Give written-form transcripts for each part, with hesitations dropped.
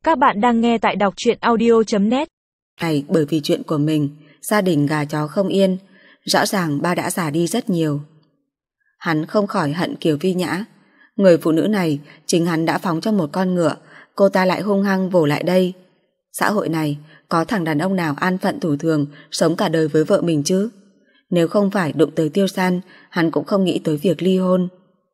Các bạn đang nghe tại đọc truyện audio.net. Này, bởi vì chuyện của mình, gia đình gà chó không yên, rõ ràng ba đã già đi rất nhiều. Hắn không khỏi hận Kiều Vi Nhã. Người phụ nữ này, chính hắn đã phóng cho một con ngựa, cô ta lại hung hăng vồ lại đây. Xã hội này, có thằng đàn ông nào an phận thủ thường, sống cả đời với vợ mình chứ? Nếu không phải đụng tới Tiêu San, hắn cũng không nghĩ tới việc ly hôn.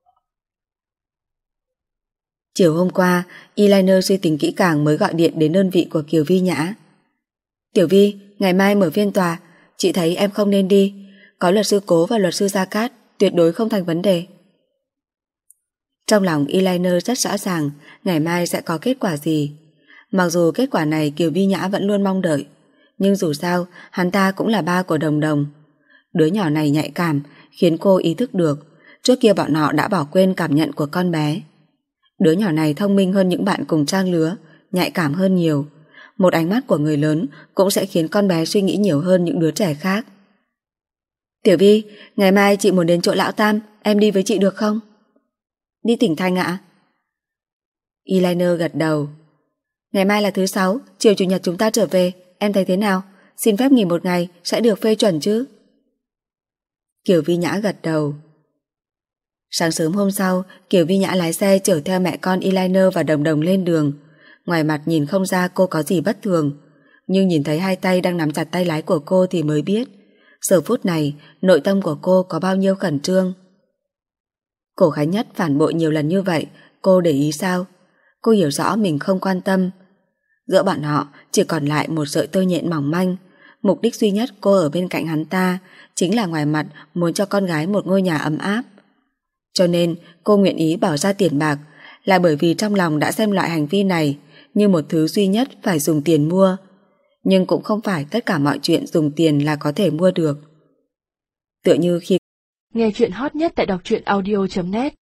Chiều hôm qua, Eyeliner suy tính kỹ càng mới gọi điện đến đơn vị của Kiều Vi Nhã. Tiểu Vi, ngày mai mở phiên tòa, chị thấy em không nên đi. Có luật sư Cố và luật sư Gia Cát, tuyệt đối không thành vấn đề. Trong lòng Eyeliner rất rõ ràng ngày mai sẽ có kết quả gì. Mặc dù kết quả này Kiều Vi Nhã vẫn luôn mong đợi, nhưng dù sao hắn ta cũng là ba của Đồng Đồng. Đứa nhỏ này nhạy cảm khiến cô ý thức được trước kia bọn họ đã bỏ quên cảm nhận của con bé. Đứa nhỏ này thông minh hơn những bạn cùng trang lứa, nhạy cảm hơn nhiều. Một ánh mắt của người lớn cũng sẽ khiến con bé suy nghĩ nhiều hơn những đứa trẻ khác. Tiểu Vi, ngày mai chị muốn đến chỗ lão Tam, em đi với chị được không? Đi tỉnh Thành ạ? Eyeliner gật đầu. Ngày mai là thứ Sáu, chiều Chủ nhật chúng ta trở về, em thấy thế nào? Xin phép nghỉ một ngày sẽ được phê chuẩn chứ? Kiều Vi Nhã gật đầu. Sáng sớm hôm sau, Kiều Vi Nhã lái xe chở theo mẹ con Eyeliner và Đồng Đồng lên đường. Ngoài mặt nhìn không ra cô có gì bất thường, nhưng nhìn thấy hai tay đang nắm chặt tay lái của cô thì mới biết giờ phút này nội tâm của cô có bao nhiêu khẩn trương. Cổ Khánh Nhất phản bội nhiều lần như vậy, cô để ý sao? Cô hiểu rõ mình không quan tâm. Giữa bọn họ chỉ còn lại một sợi tơ nhện mỏng manh. Mục đích duy nhất cô ở bên cạnh hắn ta chính là ngoài mặt muốn cho con gái một ngôi nhà ấm áp. Cho nên cô nguyện ý bỏ ra tiền bạc là bởi vì trong lòng đã xem loại hành vi này như một thứ duy nhất phải dùng tiền mua. Nhưng cũng không phải tất cả mọi chuyện dùng tiền là có thể mua được. Tựa như khi Nghe chuyện hot nhất tại đọc truyện audio.net.